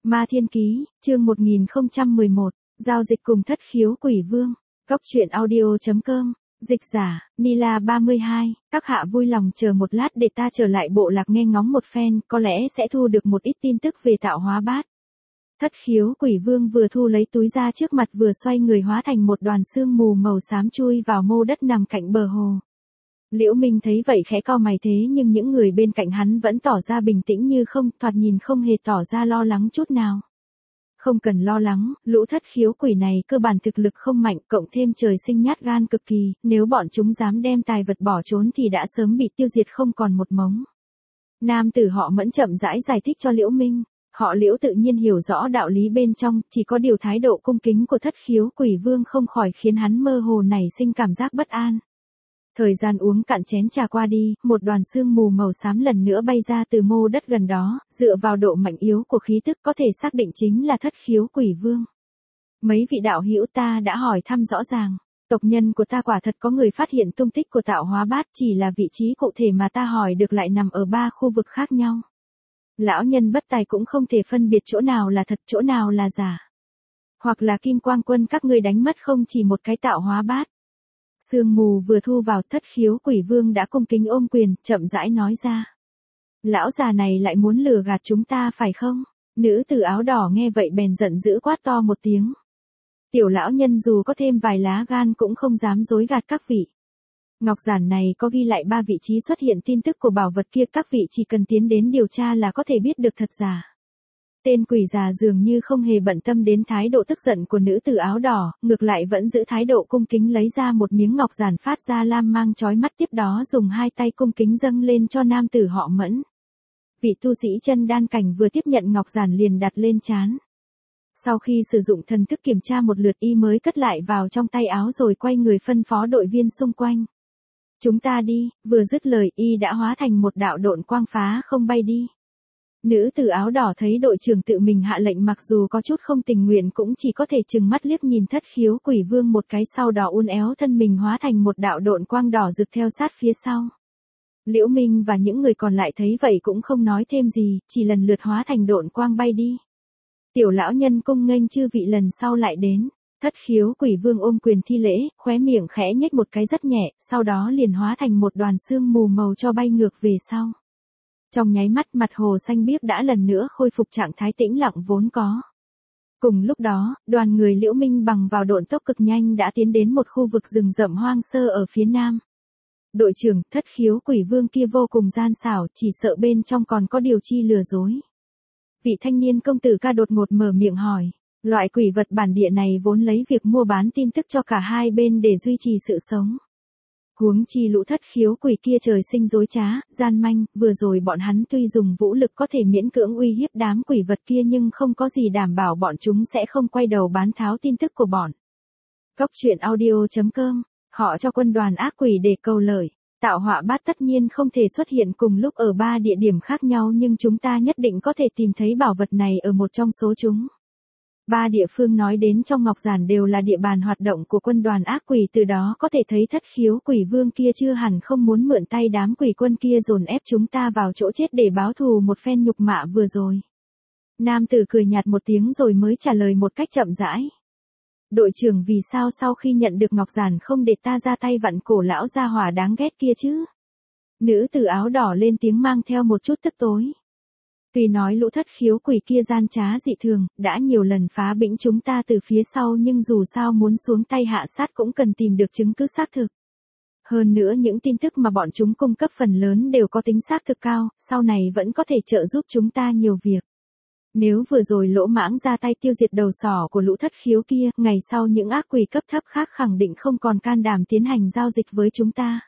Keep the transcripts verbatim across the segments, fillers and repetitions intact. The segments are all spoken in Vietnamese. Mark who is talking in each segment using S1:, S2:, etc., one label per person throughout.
S1: Ma Thiên Ký, chương một nghìn không trăm mười một, giao dịch cùng thất khiếu quỷ vương. Cốc truyện audio chấm com, dịch giả, Nila ba mươi hai, các hạ vui lòng chờ một lát để ta trở lại bộ lạc nghe ngóng một phen, có lẽ sẽ thu được một ít tin tức về tạo hóa bát. Thất khiếu quỷ vương vừa thu lấy túi ra trước mặt vừa xoay người hóa thành một đoàn sương mù màu xám chui vào mô đất nằm cạnh bờ hồ. Liễu Minh thấy vậy khẽ cau mày thế nhưng những người bên cạnh hắn vẫn tỏ ra bình tĩnh như không, thoạt nhìn không hề tỏ ra lo lắng chút nào. Không cần lo lắng, lũ thất khiếu quỷ này cơ bản thực lực không mạnh, cộng thêm trời sinh nhát gan cực kỳ, nếu bọn chúng dám đem tài vật bỏ trốn thì đã sớm bị tiêu diệt không còn một mống. Nam tử họ Mẫn chậm rãi giải thích cho Liễu Minh, họ Liễu tự nhiên hiểu rõ đạo lý bên trong, chỉ có điều thái độ cung kính của thất khiếu quỷ vương không khỏi khiến hắn mơ hồ nảy sinh cảm giác bất an. Thời gian uống cạn chén trà qua đi, một đoàn sương mù màu xám lần nữa bay ra từ mô đất gần đó, dựa vào độ mạnh yếu của khí tức có thể xác định chính là thất khiếu quỷ vương. Mấy vị đạo hữu ta đã hỏi thăm rõ ràng, tộc nhân của ta quả thật có người phát hiện tung tích của tạo hóa bát, chỉ là vị trí cụ thể mà ta hỏi được lại nằm ở ba khu vực khác nhau. Lão nhân bất tài cũng không thể phân biệt chỗ nào là thật chỗ nào là giả. Hoặc là Kim Quang Quân các ngươi đánh mất không chỉ một cái tạo hóa bát. Sương mù vừa thu vào, thất khiếu quỷ vương đã cung kính ôm quyền, chậm rãi nói ra. Lão già này lại muốn lừa gạt chúng ta phải không? Nữ tử áo đỏ nghe vậy bèn giận dữ quát to một tiếng. Tiểu lão nhân dù có thêm vài lá gan cũng không dám dối gạt các vị. Ngọc giản này có ghi lại ba vị trí xuất hiện tin tức của bảo vật kia, các vị chỉ cần tiến đến điều tra là có thể biết được thật giả. Tên quỷ già dường như không hề bận tâm đến thái độ tức giận của nữ tử áo đỏ, ngược lại vẫn giữ thái độ cung kính lấy ra một miếng ngọc giản phát ra lam mang chói mắt, tiếp đó dùng hai tay cung kính dâng lên cho nam tử họ Mẫn. Vị tu sĩ chân đan cảnh vừa tiếp nhận ngọc giản liền đặt lên trán. Sau khi sử dụng thần thức kiểm tra một lượt y mới cất lại vào trong tay áo rồi quay người phân phó đội viên xung quanh. Chúng ta đi, vừa dứt lời y đã hóa thành một đạo độn quang phá không bay đi. Nữ tử áo đỏ thấy đội trưởng tự mình hạ lệnh mặc dù có chút không tình nguyện cũng chỉ có thể chừng mắt liếc nhìn thất khiếu quỷ vương một cái, sau đó uốn éo thân mình hóa thành một đạo độn quang đỏ rực theo sát phía sau. Liễu Minh và những người còn lại thấy vậy cũng không nói thêm gì, chỉ lần lượt hóa thành độn quang bay đi. Tiểu lão nhân cung nghênh chư vị lần sau lại đến. Thất khiếu quỷ vương ôm quyền thi lễ, khóe miệng khẽ nhếch một cái rất nhẹ, sau đó liền hóa thành một đoàn sương mù màu cho bay ngược về sau. Trong nháy mắt mặt hồ xanh biếc đã lần nữa khôi phục trạng thái tĩnh lặng vốn có. Cùng lúc đó, đoàn người Liễu Minh bằng vào độn tốc cực nhanh đã tiến đến một khu vực rừng rậm hoang sơ ở phía nam. Đội trưởng, thất khiếu quỷ vương kia vô cùng gian xảo, chỉ sợ bên trong còn có điều chi lừa dối. Vị thanh niên công tử ca đột ngột mở miệng hỏi. Loại quỷ vật bản địa này vốn lấy việc mua bán tin tức cho cả hai bên để duy trì sự sống. Huống chi lũ thất khiếu quỷ kia trời sinh dối trá, gian manh, vừa rồi bọn hắn tuy dùng vũ lực có thể miễn cưỡng uy hiếp đám quỷ vật kia nhưng không có gì đảm bảo bọn chúng sẽ không quay đầu bán tháo tin tức của bọn. Cốc truyện audio chấm com, họ cho quân đoàn ác quỷ để cầu lợi. Tạo họa bát tất nhiên không thể xuất hiện cùng lúc ở ba địa điểm khác nhau nhưng chúng ta nhất định có thể tìm thấy bảo vật này ở một trong số chúng. Ba địa phương nói đến trong ngọc giản đều là địa bàn hoạt động của quân đoàn ác quỷ, từ đó có thể thấy thất khiếu quỷ vương kia chưa hẳn không muốn mượn tay đám quỷ quân kia dồn ép chúng ta vào chỗ chết để báo thù một phen nhục mạ vừa rồi. Nam tử cười nhạt một tiếng rồi mới trả lời một cách chậm rãi. Đội trưởng vì sao sau khi nhận được ngọc giản không để ta ra tay vặn cổ lão gia hỏa đáng ghét kia chứ? Nữ tử áo đỏ lên tiếng mang theo một chút tức tối. Tuy nói lũ thất khiếu quỷ kia gian trá dị thường, đã nhiều lần phá bĩnh chúng ta từ phía sau nhưng dù sao muốn xuống tay hạ sát cũng cần tìm được chứng cứ xác thực. Hơn nữa những tin tức mà bọn chúng cung cấp phần lớn đều có tính xác thực cao, sau này vẫn có thể trợ giúp chúng ta nhiều việc. Nếu vừa rồi lỗ mãng ra tay tiêu diệt đầu sỏ của lũ thất khiếu kia, ngày sau những ác quỷ cấp thấp khác khẳng định không còn can đảm tiến hành giao dịch với chúng ta.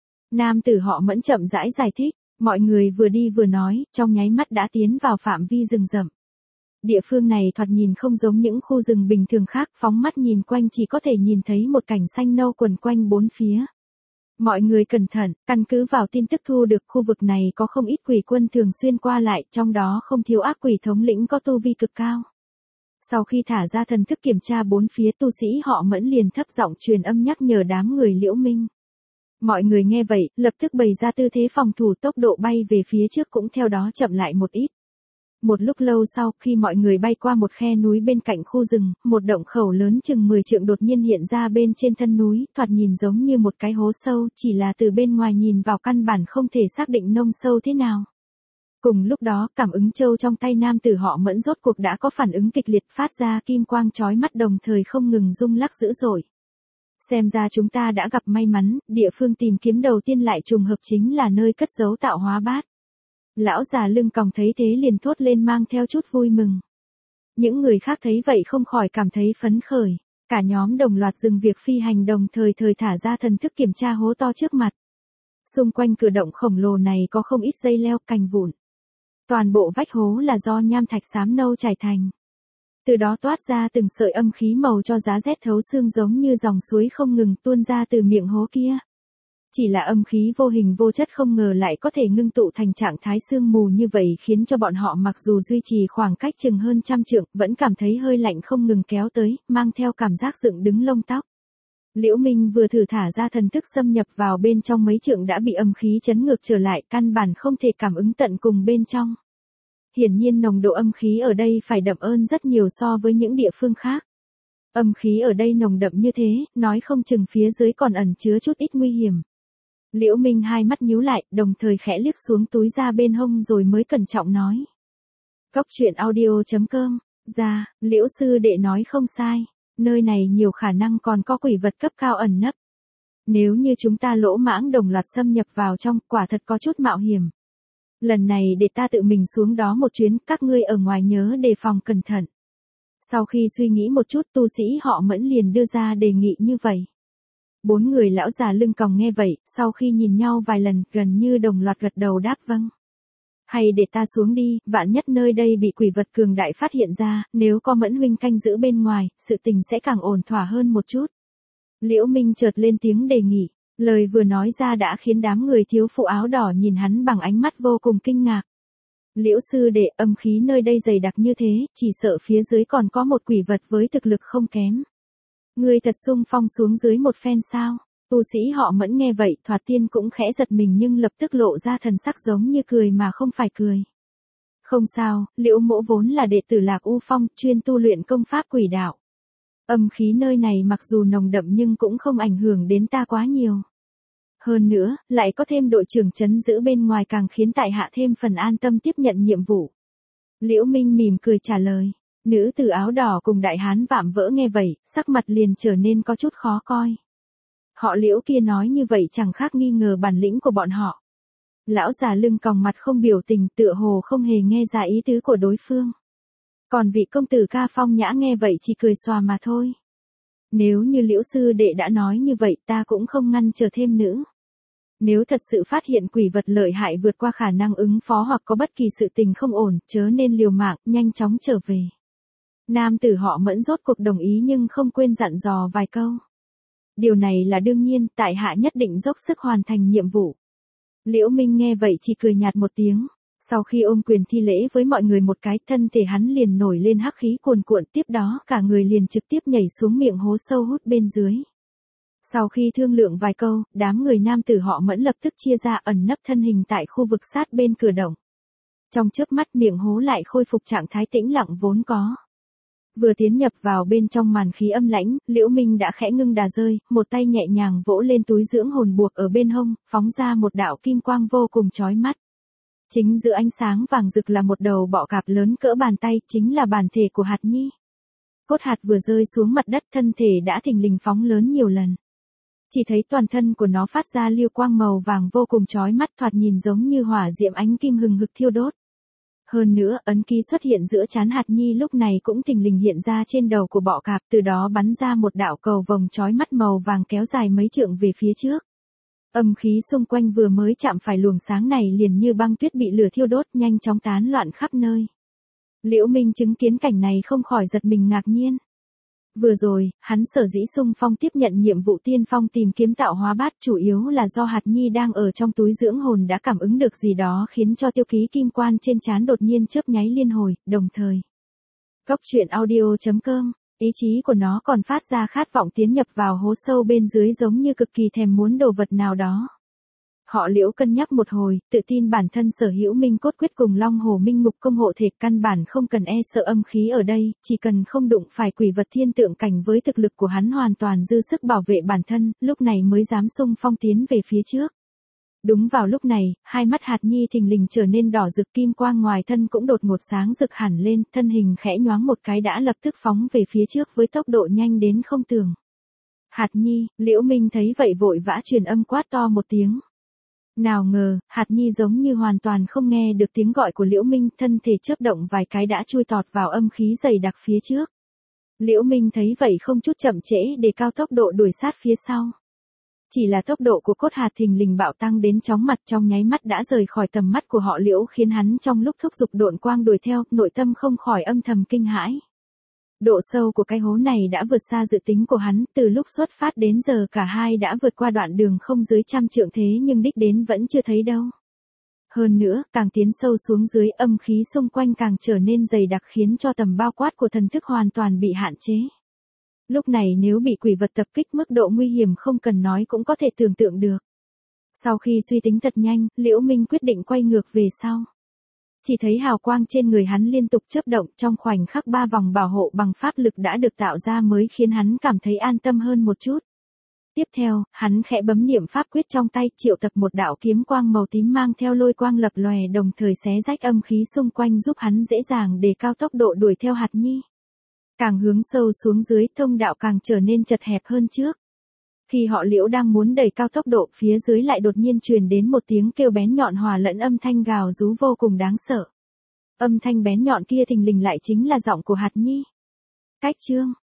S1: Nam tử họ Mẫn chậm rãi giải thích. Mọi người vừa đi vừa nói, trong nháy mắt đã tiến vào phạm vi rừng rậm. Địa phương này thoạt nhìn không giống những khu rừng bình thường khác, phóng mắt nhìn quanh chỉ có thể nhìn thấy một cảnh xanh nâu quần quanh bốn phía. Mọi người cẩn thận, căn cứ vào tin tức thu được khu vực này có không ít quỷ quân thường xuyên qua lại, trong đó không thiếu ác quỷ thống lĩnh có tu vi cực cao. Sau khi thả ra thần thức kiểm tra bốn phía, tu sĩ họ Mẫn liền thấp giọng truyền âm nhắc nhở đám người Liễu Minh. Mọi người nghe vậy, lập tức bày ra tư thế phòng thủ, tốc độ bay về phía trước cũng theo đó chậm lại một ít. Một lúc lâu sau, khi mọi người bay qua một khe núi bên cạnh khu rừng, một động khẩu lớn chừng mười trượng đột nhiên hiện ra bên trên thân núi, thoạt nhìn giống như một cái hố sâu, chỉ là từ bên ngoài nhìn vào căn bản không thể xác định nông sâu thế nào. Cùng lúc đó, cảm ứng châu trong tay nam tử họ Mẫn rốt cuộc đã có phản ứng kịch liệt, phát ra kim quang chói mắt đồng thời không ngừng rung lắc dữ dội. Xem ra chúng ta đã gặp may mắn, địa phương tìm kiếm đầu tiên lại trùng hợp chính là nơi cất giấu tạo hóa bát. Lão già lưng còng thấy thế liền thốt lên mang theo chút vui mừng. Những người khác thấy vậy không khỏi cảm thấy phấn khởi. Cả nhóm đồng loạt dừng việc phi hành đồng thời thời thả ra thần thức kiểm tra hố to trước mặt. Xung quanh cửa động khổng lồ này có không ít dây leo cành vụn. Toàn bộ vách hố là do nham thạch xám nâu trải thành. Từ đó toát ra từng sợi âm khí màu cho giá rét thấu xương giống như dòng suối không ngừng tuôn ra từ miệng hố kia. Chỉ là âm khí vô hình vô chất không ngờ lại có thể ngưng tụ thành trạng thái sương mù như vậy khiến cho bọn họ mặc dù duy trì khoảng cách chừng hơn trăm trượng vẫn cảm thấy hơi lạnh không ngừng kéo tới, mang theo cảm giác dựng đứng lông tóc. Liễu Minh vừa thử thả ra thần thức xâm nhập vào bên trong mấy trượng đã bị âm khí chấn ngược trở lại, căn bản không thể cảm ứng tận cùng bên trong. Hiển nhiên nồng độ âm khí ở đây phải đậm hơn rất nhiều so với những địa phương khác. Âm khí ở đây nồng đậm như thế, nói không chừng phía dưới còn ẩn chứa chút ít nguy hiểm. Liễu Minh hai mắt nhíu lại, đồng thời khẽ liếc xuống túi ra bên hông rồi mới cẩn trọng nói. Cốc truyện audio chấm com, ra, Liễu sư đệ nói không sai, nơi này nhiều khả năng còn có quỷ vật cấp cao ẩn nấp. Nếu như chúng ta lỗ mãng đồng loạt xâm nhập vào trong, quả thật có chút mạo hiểm. Lần này để ta tự mình xuống đó một chuyến, các ngươi ở ngoài nhớ đề phòng cẩn thận. Sau khi suy nghĩ một chút, tu sĩ họ Mẫn liền đưa ra đề nghị như vậy. Bốn người lão già lưng còng nghe vậy, sau khi nhìn nhau vài lần, gần như đồng loạt gật đầu đáp vâng. Hay để ta xuống đi, vạn nhất nơi đây bị quỷ vật cường đại phát hiện ra, nếu có Mẫn huynh canh giữ bên ngoài, sự tình sẽ càng ổn thỏa hơn một chút. Liễu Minh chợt lên tiếng đề nghị, lời vừa nói ra đã khiến đám người thiếu phụ áo đỏ nhìn hắn bằng ánh mắt vô cùng kinh ngạc. Liễu sư đệ, âm khí nơi đây dày đặc như thế, chỉ sợ phía dưới còn có một quỷ vật với thực lực không kém. Ngươi thật xung phong xuống dưới một phen sao? Tu sĩ họ Mẫn nghe vậy, thoạt tiên cũng khẽ giật mình nhưng lập tức lộ ra thần sắc giống như cười mà không phải cười. Không sao, Liễu mỗ vốn là đệ tử Lạc U Phong, chuyên tu luyện công pháp quỷ đạo. Âm khí nơi này mặc dù nồng đậm nhưng cũng không ảnh hưởng đến ta quá nhiều. Hơn nữa, lại có thêm đội trưởng trấn giữ bên ngoài càng khiến tại hạ thêm phần an tâm tiếp nhận nhiệm vụ. Liễu Minh mỉm cười trả lời. Nữ tử áo đỏ cùng đại hán vạm vỡ nghe vậy, sắc mặt liền trở nên có chút khó coi. Họ Liễu kia nói như vậy chẳng khác nghi ngờ bản lĩnh của bọn họ. Lão già lưng còng mặt không biểu tình, tựa hồ không hề nghe ra ý tứ của đối phương. Còn vị công tử ca phong nhã nghe vậy chỉ cười xòa mà thôi. Nếu như Liễu sư đệ đã nói như vậy ta cũng không ngăn chờ thêm nữa. Nếu thật sự phát hiện quỷ vật lợi hại vượt qua khả năng ứng phó hoặc có bất kỳ sự tình không ổn, chớ nên liều mạng, nhanh chóng trở về. Nam tử họ Mẫn rốt cuộc đồng ý nhưng không quên dặn dò vài câu. Điều này là đương nhiên, tại hạ nhất định dốc sức hoàn thành nhiệm vụ. Liễu Minh nghe vậy chỉ cười nhạt một tiếng. Sau khi ôm quyền thi lễ với mọi người một cái, thân thể hắn liền nổi lên hắc khí cuồn cuộn, tiếp đó cả người liền trực tiếp nhảy xuống miệng hố sâu hút bên dưới. Sau khi thương lượng vài câu, đám người nam tử họ Mẫn lập tức chia ra ẩn nấp thân hình tại khu vực sát bên cửa động. Trong chớp mắt miệng hố lại khôi phục trạng thái tĩnh lặng vốn có. Vừa tiến nhập vào bên trong màn khí âm lãnh, Liễu Minh đã khẽ ngưng đà rơi, một tay nhẹ nhàng vỗ lên túi dưỡng hồn buộc ở bên hông, phóng ra một đạo kim quang vô cùng chói mắt. Chính giữa ánh sáng vàng rực là một đầu bọ cạp lớn cỡ bàn tay, chính là bản thể của hạt nhi. Cốt hạt vừa rơi xuống mặt đất, thân thể đã thình lình phóng lớn nhiều lần. Chỉ thấy toàn thân của nó phát ra liêu quang màu vàng vô cùng chói mắt, thoạt nhìn giống như hỏa diệm ánh kim hừng hực thiêu đốt. Hơn nữa, ấn ký xuất hiện giữa trán hạt nhi lúc này cũng thình lình hiện ra trên đầu của bọ cạp, từ đó bắn ra một đạo cầu vồng chói mắt màu vàng kéo dài mấy trượng về phía trước. Âm khí xung quanh vừa mới chạm phải luồng sáng này liền như băng tuyết bị lửa thiêu đốt, nhanh chóng tán loạn khắp nơi. Liễu Minh chứng kiến cảnh này không khỏi giật mình ngạc nhiên. Vừa rồi, hắn sở dĩ xung phong tiếp nhận nhiệm vụ tiên phong tìm kiếm tạo hóa bát chủ yếu là do hạt nhi đang ở trong túi dưỡng hồn đã cảm ứng được gì đó khiến cho tiêu ký kim quan trên trán đột nhiên chớp nháy liên hồi, đồng thời. Cốc truyện audio chấm com, ý chí của nó còn phát ra khát vọng tiến nhập vào hố sâu bên dưới giống như cực kỳ thèm muốn đồ vật nào đó. Họ Liễu cân nhắc một hồi, tự tin bản thân sở hữu minh cốt quyết cùng Long Hồ Minh Ngục công hộ thể, căn bản không cần e sợ âm khí ở đây, chỉ cần không đụng phải quỷ vật thiên tượng cảnh với thực lực của hắn hoàn toàn dư sức bảo vệ bản thân, lúc này mới dám xung phong tiến về phía trước. Đúng vào lúc này, hai mắt Hạt Nhi thình lình trở nên đỏ rực, kim quang ngoài thân cũng đột ngột sáng rực hẳn lên, thân hình khẽ nhoáng một cái đã lập tức phóng về phía trước với tốc độ nhanh đến không tưởng. Hạt Nhi, Liễu Minh thấy vậy vội vã truyền âm quát to một tiếng. Nào ngờ, Hạt Nhi giống như hoàn toàn không nghe được tiếng gọi của Liễu Minh, thân thể chớp động vài cái đã chui tọt vào âm khí dày đặc phía trước. Liễu Minh thấy vậy không chút chậm trễ để cao tốc độ đuổi sát phía sau. Chỉ là tốc độ của cốt hạt thình lình bạo tăng đến chóng mặt, trong nháy mắt đã rời khỏi tầm mắt của họ Liễu, khiến hắn trong lúc thúc giục độn quang đuổi theo, nội tâm không khỏi âm thầm kinh hãi. Độ sâu của cái hố này đã vượt xa dự tính của hắn, từ lúc xuất phát đến giờ cả hai đã vượt qua đoạn đường không dưới trăm trượng, thế nhưng đích đến vẫn chưa thấy đâu. Hơn nữa, càng tiến sâu xuống dưới, âm khí xung quanh càng trở nên dày đặc khiến cho tầm bao quát của thần thức hoàn toàn bị hạn chế. Lúc này nếu bị quỷ vật tập kích, mức độ nguy hiểm không cần nói cũng có thể tưởng tượng được. Sau khi suy tính thật nhanh, Liễu Minh quyết định quay ngược về sau. Chỉ thấy hào quang trên người hắn liên tục chớp động, trong khoảnh khắc ba vòng bảo hộ bằng pháp lực đã được tạo ra mới khiến hắn cảm thấy an tâm hơn một chút. Tiếp theo, hắn khẽ bấm niệm pháp quyết trong tay, triệu tập một đạo kiếm quang màu tím mang theo lôi quang lập lòe, đồng thời xé rách âm khí xung quanh giúp hắn dễ dàng đề cao tốc độ đuổi theo Hạt Nhi. Càng hướng sâu xuống dưới, thông đạo càng trở nên chật hẹp hơn trước. Khi họ Liễu đang muốn đẩy cao tốc độ, phía dưới lại đột nhiên truyền đến một tiếng kêu bén nhọn hòa lẫn âm thanh gào rú vô cùng đáng sợ. Âm thanh bén nhọn kia thình lình lại chính là giọng của Hạt Nhi. Cách chương,